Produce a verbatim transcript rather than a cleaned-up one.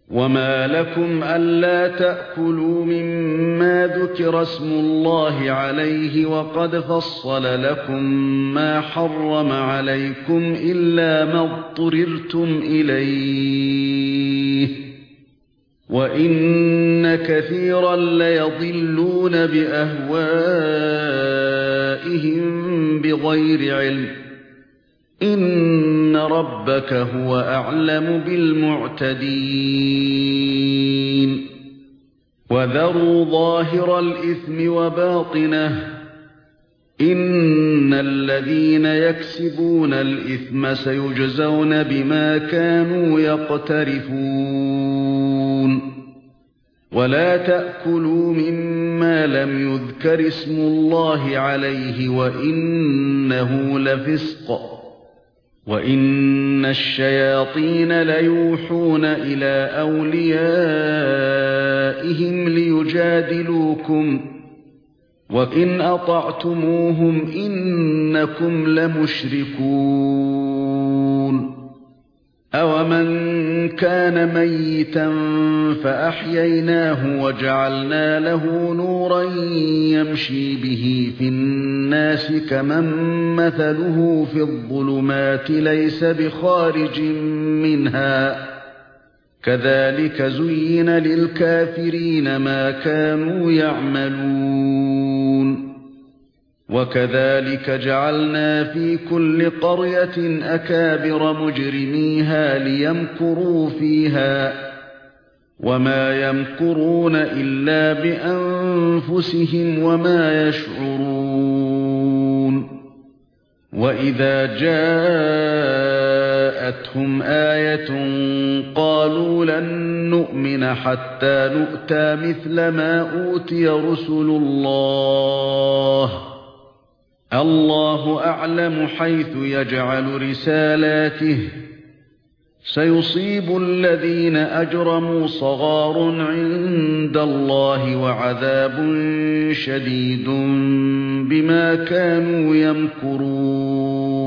وما لكم ألا تأكلوا مما ذكر اسم الله عليه وقد فصل لكم ما حرم عليكم إلا ما اضطررتم إليه وإن كثيرا ليضلون بأهوائهم بغير علم إن ربك هو أعلم بالمعتدين وذروا ظاهر الإثم وباطنه إن الذين يكسبون الإثم سيجزون بما كانوا يقترفون ولا تأكلوا مما لم يذكر اسم الله عليه وإنه لفسق وَإِنَّ الشَّيَاطِينَ لَيُوحُونَ إِلَى أَوْلِيَائِهِمْ لِيُجَادِلُوكُمْ وَإِنْ أَطَعْتُمُوهُمْ إِنَّكُمْ لَمُشْرِكُونَ أَوَمَنْ كَانَ مَيِّتًا فَأَحْيَيْنَاهُ وَجَعَلْنَا لَهُ نُورًا يَمْشِي بِهِ فِي النَّاسِ كَمَنْ مَثَلُهُ في الظُّلُمَاتِ لَيْسَ بِخَارِجٍ مِنْهَا كَذَلِكَ زُيِّنَ لِلْكَافِرِينَ مَا كَانُوا يَعْمَلُونَ وَكَذَلِكَ جَعَلْنَا فِي كُلِّ قَرْيَةٍ أَكَابِرَ مُجْرِمِيهَا لِيَمْكُرُوا فِيهَا وَمَا يَمْكُرُونَ إِلَّا بِأَنفُسِهِمْ وَمَا يَشْعُرُونَ وَإِذَا جَاءَتْهُمْ آيَةٌ قَالُوا لَن نُّؤْمِنَ حَتَّى نُؤْتَىٰ مِثْلَ مَا أُوتِيَ رُسُلُ اللَّهِ اللَّهُ أَعْلَمُ حَيْثُ يَجْعَلُ رِسَالَاتِهِ سَيُصِيبُ الَّذِينَ أَجْرَمُوا صَغَارٌ عِندَ اللَّهِ وَعَذَابٌ شَدِيدٌ بِمَا كَانُوا يَمْكُرُونَ